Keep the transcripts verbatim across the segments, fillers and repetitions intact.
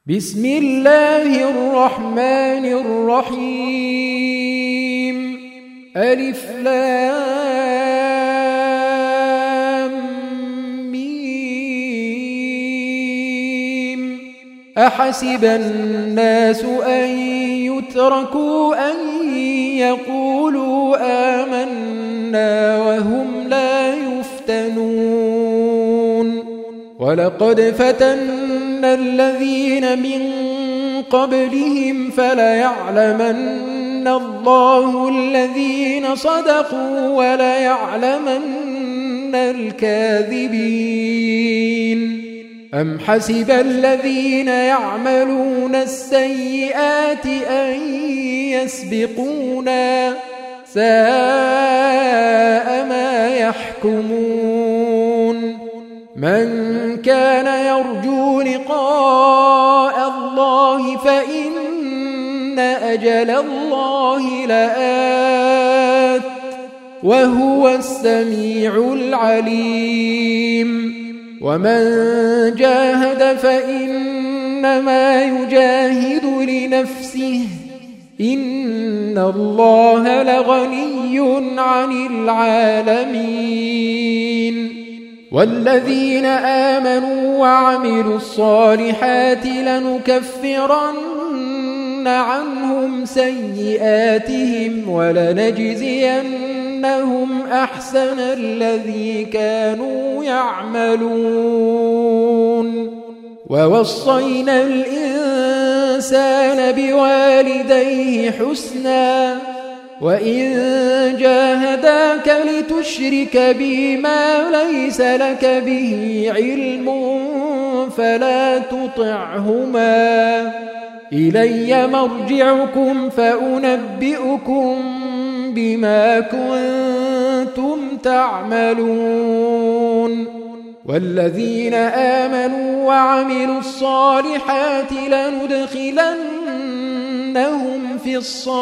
بسم الله الرحمن الرحيم ألف لام ميم أحسب الناس أن يتركوا أن يقولوا آمنا وهم لا يفتنون ولقد فتنا الذين من قبلهم فليعلمن الله الذين صدقوا وليعلمن الكاذبين أم حسب الذين يعملون السيئات أن يسبقونا ساء ما يحكمون من كان يرجو لقاء الله فإن أجل الله لآت وهو السميع العليم ومن جاهد فإنما يجاهد لنفسه إن الله لغني عن العالمين والذين آمنوا وعملوا الصالحات لنكفرن عنهم سيئاتهم ولنجزينهم أحسن الذي كانوا يعملون ووصينا الإنسان بوالديه حسنا وإن جاهداك لتشرك بي ما ليس لك به علم فلا تطعهما إلي مرجعكم فأنبئكم بما كنتم تعملون والذين آمنوا وعملوا الصالحات لندخلنهم في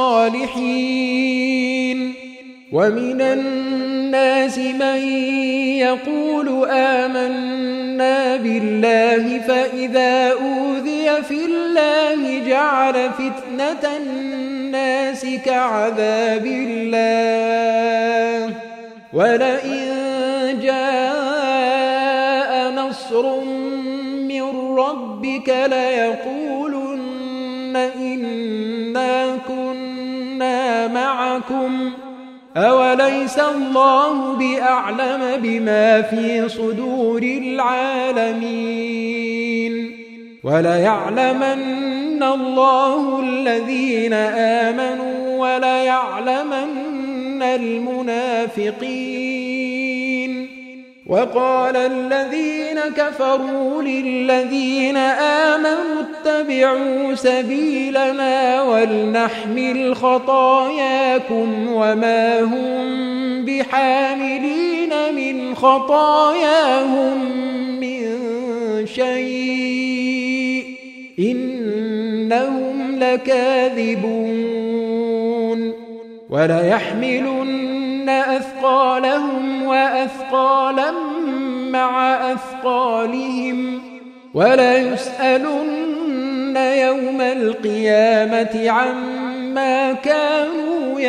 الصالحين ومن الناس من يقول آمنا بالله فإذا أوذي في الله جعل فتنة الناس كعذاب الله ولئن جاء نصر من ربك ليقولن إنا كنا معكم أوليس الله بأعلم بما في صدور العالمين وليعلمن الله الذين آمنوا وليعلمن المنافقين وقال الذين كفروا للذين آمنوا اتبعوا سبيلنا ولنحمل خطاياكم وما هم بحاملين من خطاياهم من شيء إنهم لكاذبون وليحملن أثقالهم وأثقالا مع أثقالهم وليسألن يوم القيامة عما كانوا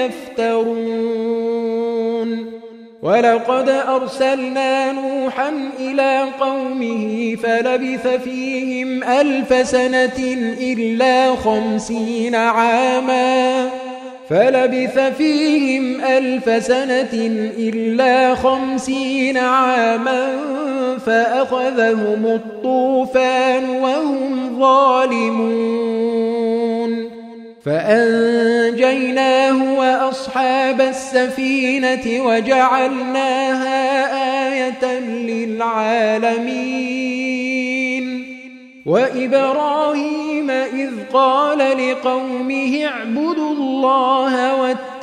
يفترون ولقد أرسلنا نوحا إلى قومه فلبث فيهم ألف سنة إلا خمسين عاما فلبث فيهم ألف سنة إلا خمسين عاما فأخذهم الطوفان وهم ظالمون فأنجيناه وأصحاب السفينة وجعلناها آية للعالمين وإبراهيم إذ قال لقومه اعبدوا الله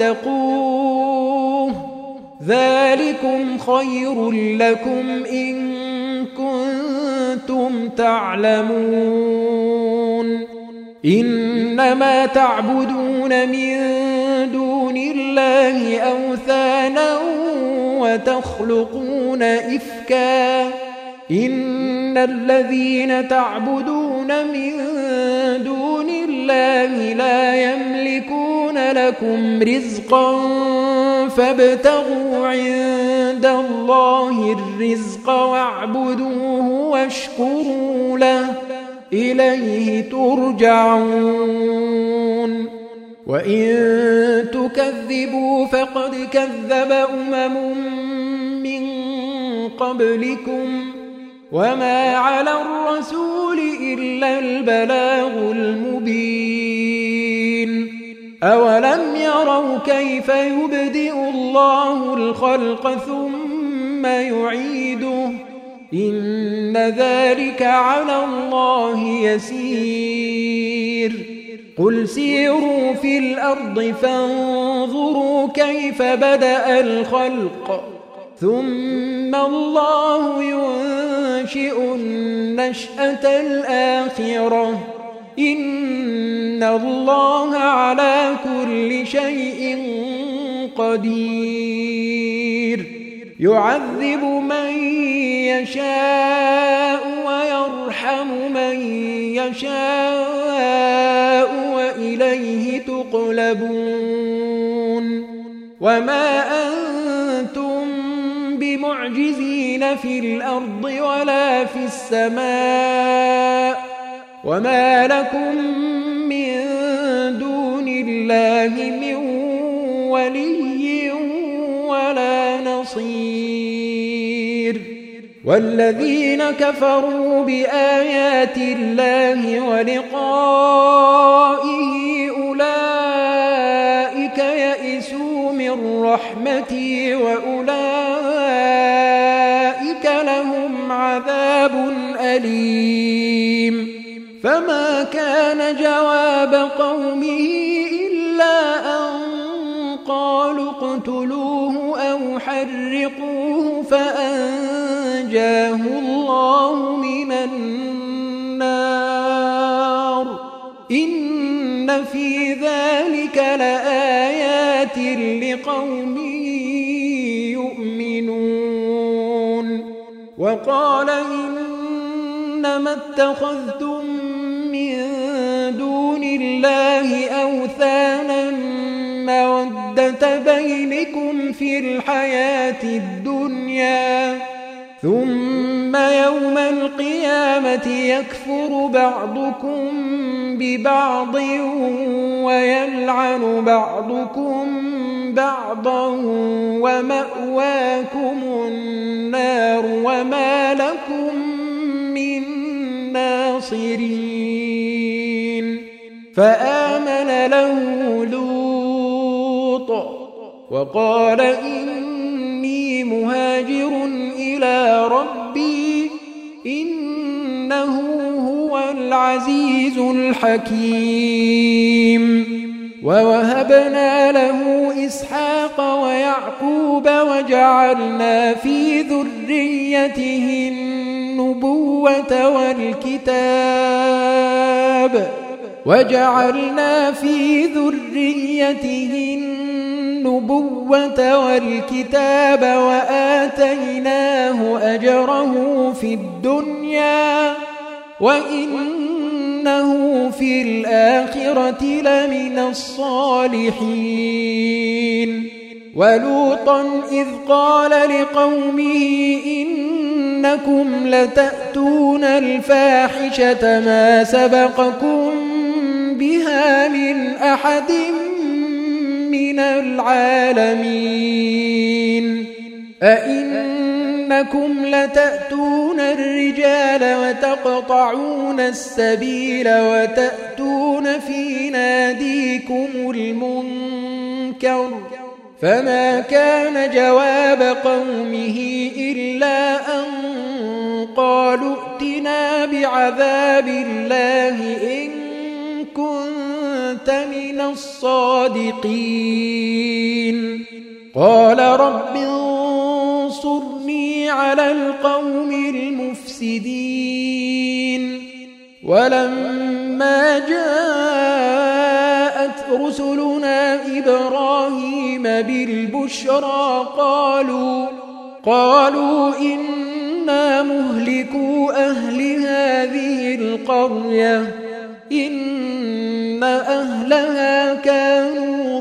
واتقوه ذلكم خير لكم إن كنتم تعلمون إنما تعبدون من دون الله أوثانا وتخلقون إفكا إن الذين تعبدون من الله لا يملكون لكم رزقا فابتغوا عند الله الرزق واعبدوه واشكروا له إليه ترجعون وإن تكذبوا فقد كذب أمم من قبلكم وما على الرسول إلا البلاغ المبين أولم يروا كيف يبدئ الله الخلق ثم يعيده إن ذلك على الله يسير قل سيروا في الأرض فانظروا كيف بدأ الخلق ثم الله ينشئ النشأة الآخرة إن الله على كل شيء قدير يعذب من يشاء ويرحم من يشاء وإليه تقلبون وما أنتم بمعجزين في الأرض ولا في السماء وما لكم من دون الله من ولي ولا نصير والذين كفروا بآيات الله ولقائه أولئك يئسوا من رحمتي وأولئك لهم عذاب أليم فما كان جواب قومه إلا أن قالوا اقتلوه أو حرقوه فأنجاه الله من النار إن في ذلك لآيات لقوم يؤمنون وقال إنما اتخذتم من دون الله أوثانا مودة بينكم في الحياة الدنيا ثم يوم القيامة يكفر بعضكم ببعض ويلعن بعضكم بعضا ومأواكم النار وما لكم من ناصرين فآمن له لوط وقال إني مهاجر إلى ربي إنه هو العزيز الحكيم ووهبنا له إسحاق ويعقوب وجعلنا في ذريته النبوة والكتاب وجعلنا في ذريته النبوة والكتاب وآتيناه أجره في الدنيا وإنه في الآخرة لمن الصالحين ولوطا إذ قال لقومه إنكم لتأتون الفاحشة ما سبقكم بها من أحد من العالمين أئنكم لتأتون الرجال وتقطعون السبيل وتأتون في ناديكم المنكر فما كان جواب قومه إلا أن قالوا ائتنا بعذاب الله إن كنت من الصادقين قال رب انصرني على القوم المفسدين ولما جاءت رسلنا إبراهيم بالبشرى قالوا قالوا إنا مهلكو أهل هذه القرية إن أهلها كانوا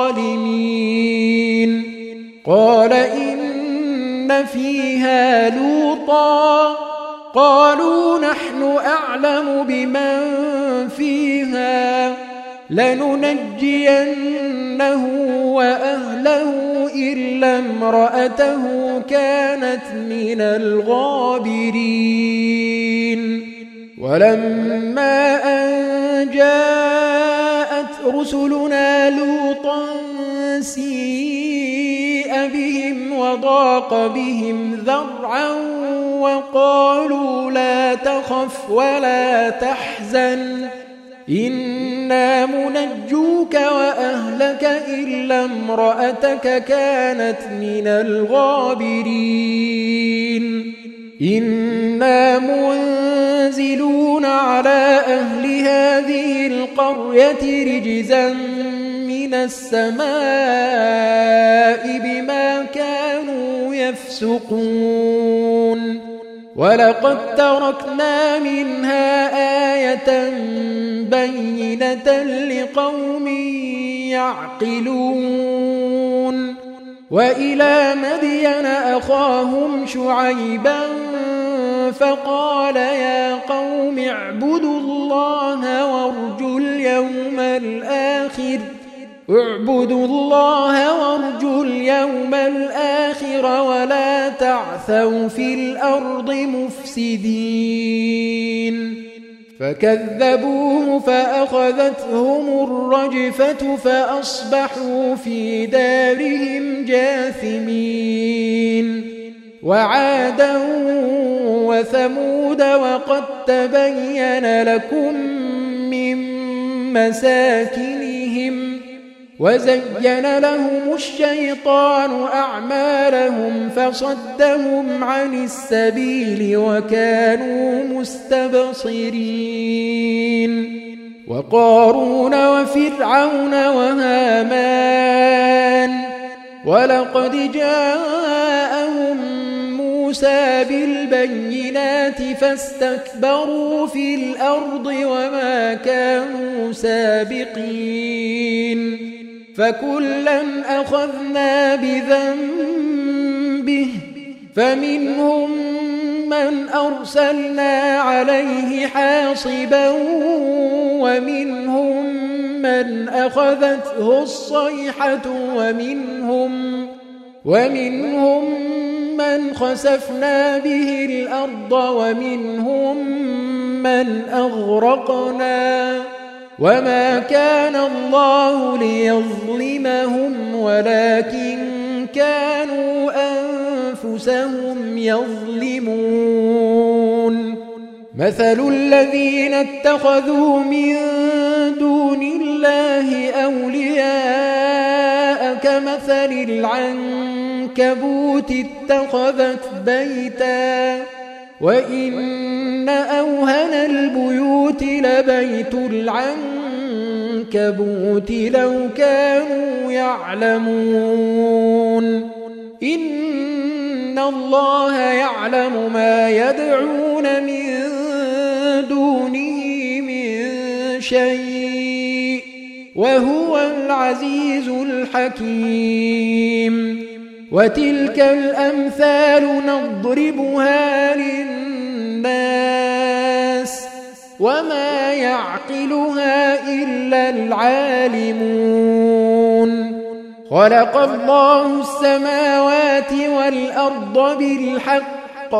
ظالمين قال إن فيها لوطا قالوا نحن أعلم بمن فيها لننجينه وأهله إلا امرأته كانت من الغابرين ولما أن جاءت رسلنا لوطا سيء بهم وضاق بهم ذرعا وقالوا لا تخف ولا تحزن إنا منجوك وأهلك إلا امرأتك كانت من الغابرين إنا منزلون على أهل هذه القرية رجزا من السماء بما كانوا يفسقون ولقد تركنا منها آية بينة لقوم يعقلون وإلى مدين أخاهم شعيبا فقال يا قوم اعبدوا الله وارجوا اليوم الآخر اعبدوا الله وارجوا اليوم الآخر ولا تعثوا في الأرض مفسدين فكذبوه فأخذتهم الرجفة فأصبحوا في دارهم جاثمين وعادا وثمود وقد تبين لكم من مساكنهم وزين لهم الشيطان أعمالهم فصدهم عن السبيل وكانوا مستبصرين وقارون وفرعون وهامان ولقد جاءهم موسى بالبينات فاستكبروا في الأرض وما كانوا سابقين فكلا أخذنا بذنبه فمنهم من أرسلنا عليه حاصبا ومنهم من أخذته الصيحة ومنهم ومنهم من خسفنا به الأرض ومنهم من أغرقنا وما كان الله ليظلمهم ولكن كانوا أنفسهم يظلمون مثل الذين اتخذوا من دون الله أولياء كمثل العنكبوت اتخذت بيتا وإن أوهن البيوت لبيت العنكبوت لو كانوا يعلمون إن الله يعلم ما يدعون من دونه من شيء وهو العزيز الحكيم وتلك الأمثال نضربها للناس وما يعقلها إلا العالمون خلق الله السماوات والأرض بالحق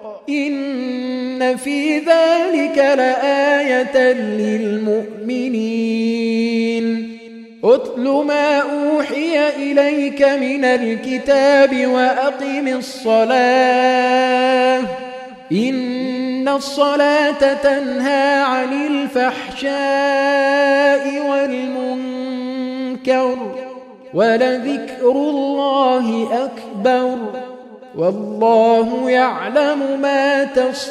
إن في ذلك لآية للمؤمنين أتل ما أوحي إليك من الكتاب وأقم الصلاة إن الصلاة تنهى عن الفحشاء والمنكر ولذكر الله أكبر والله يعلم ما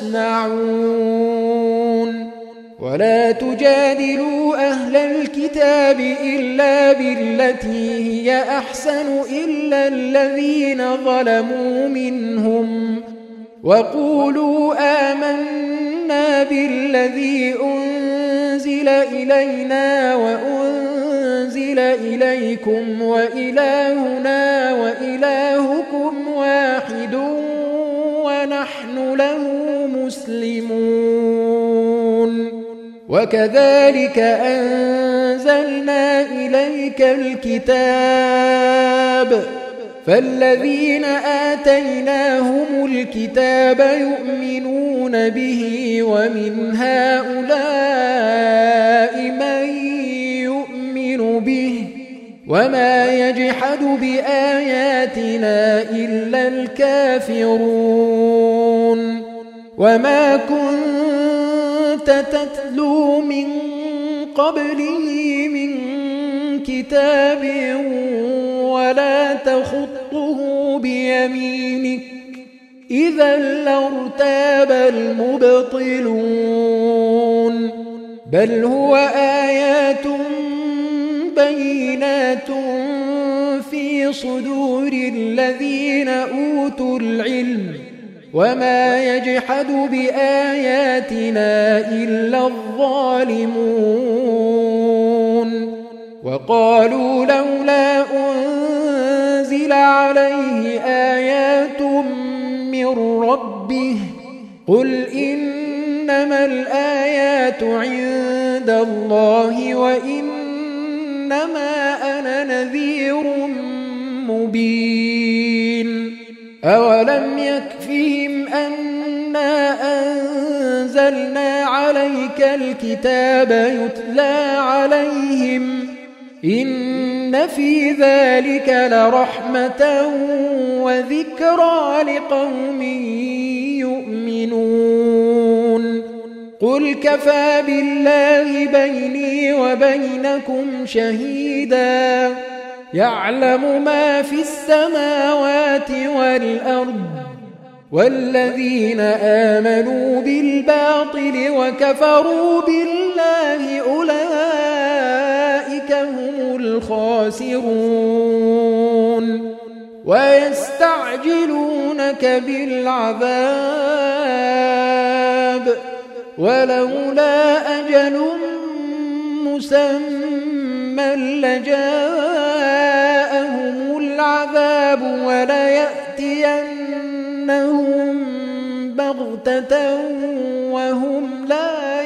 تصنعون ولا تجادلوا أهل الكتاب إلا بالتي هي أحسن إلا الذين ظلموا منهم وقولوا آمنا بالذي أنزل أنزل إلينا وأنزل إليكم وإلهنا وإلهكم واحد ونحن له مسلمون وكذلك أنزلنا إليك الكتاب فالذين آتيناهم الكتاب يؤمنون به ومن هؤلاء من يؤمن به وما يجحد بآياتنا إلا الكافرون وما كنت تتلو من قبله من كتاب ولا تخطه بيمينك إذا لارتاب المبطلون بل هو آيات بينات في صدور الذين أوتوا العلم وما يجحد بآياتنا إلا الظالمون وقالوا لولا أنزل عليه آيات من ربه قل إنما الآيات عند الله وإنما أنا نذير مبين أولم يكفهم أنا أنزلنا عليك الكتاب يتلى عليهم إن في ذلك لرحمة وذكرى لقوم يؤمنون قل كفى بالله بيني وبينكم شهيدا يعلم ما في السماوات والأرض والذين آمنوا بالباطل وكفروا بالله أولئك هم الخاسرون ويستعجلونك بالعذاب ولولا أجل مسمى لجاءهم العذاب وليأتينهم بغتة وهم لا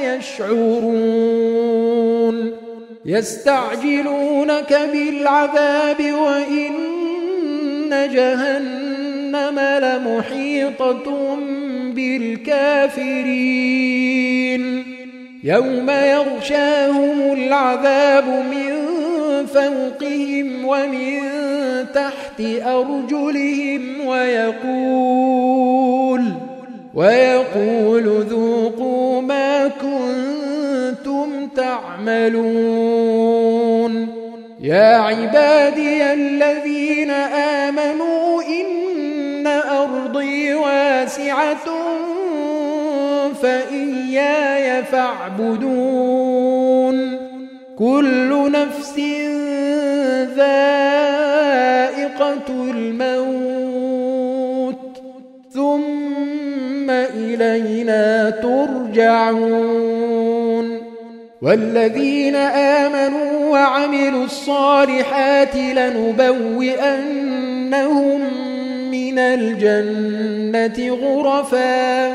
يشعرون يستعجلونك بالعذاب وإن جهنم لمحيطة بالكافرين يوم يغشاهم العذاب من فوقهم ومن تحت أرجلهم ويقول ويقول ذوقوا ما كنتم تعملون يا عبادي الذين آمنوا إن أرضي واسعة فإياي فاعبدون كل نفس ذائقة الموت ثم إلينا ترجعون والذين آمنوا وعملوا الصالحات لنبوئنهم من الجنة غرفا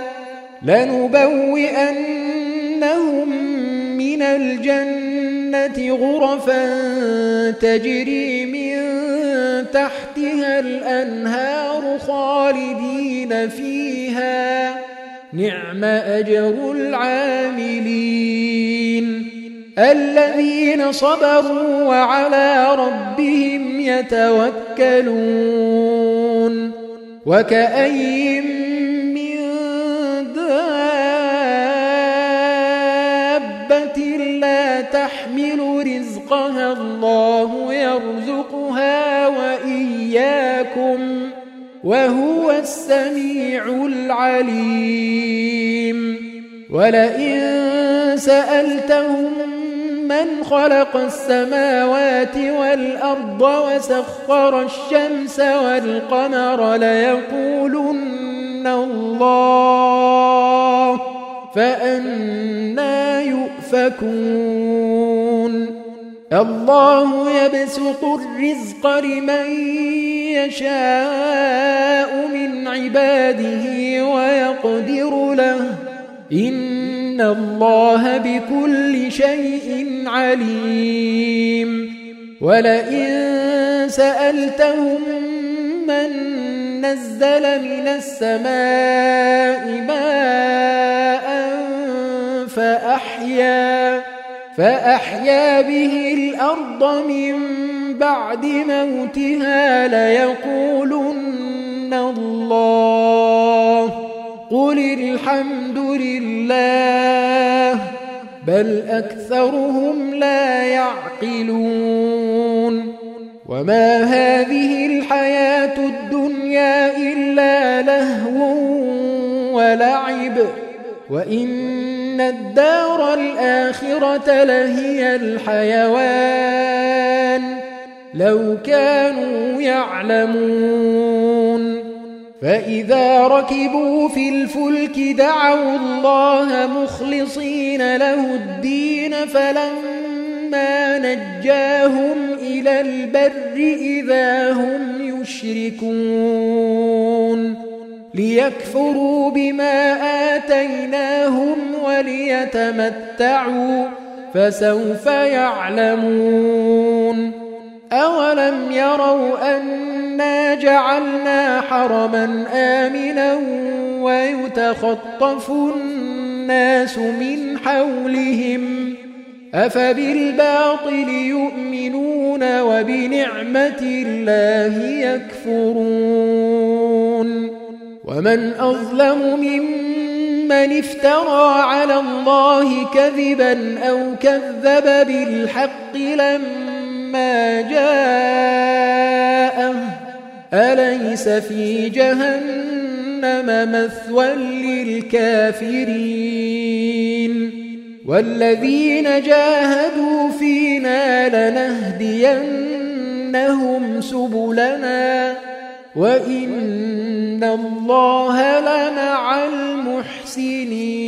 لنبوئنهم من الجنة غرفا تجري من تحتها الأنهار خالدين فيها نعم أجر العاملين الذين صبروا وعلى ربهم يتوكلون وكأين من دابة لا تحمل رزقها الله يرزقها وإياكم وهو السميع العليم ولئن سألتهم من خلق السماوات والأرض وسخر الشمس والقمر ليقولن الله فأنى يؤفكون يؤفكون الله يبسط الرزق لمن يشاء من عباده ويقدر له إن الله بكل شيء عليم ولئن سألتهم من نزل من السماء ماء فأحيا فأحيا به الأرض من بعد موتها ليقولن الله قل الحمد لله بل أكثرهم لا يعقلون وما هذه الحياة الدنيا إلا لهو ولعب وإن الدار الآخرة لهي الحيوان لو كانوا يعلمون فإذا ركبوا في الفلك دعوا الله مخلصين له الدين فلما نجاهم إلى البر إذا هم يشركون ليكفروا بما آتيناهم وليتمتعوا فسوف يعلمون أولم يروا أنا جعلنا حرما آمنا ويتخطف الناس من حولهم أفبالباطل يؤمنون وبنعمة الله يكفرون ومن أظلم ممن افترى على الله كذبا أو كذب بالحق لما جاءه أليس في جهنم مثوى للكافرين والذين جاهدوا فينا لنهدينهم سبلنا وإن الله لمع المحسنين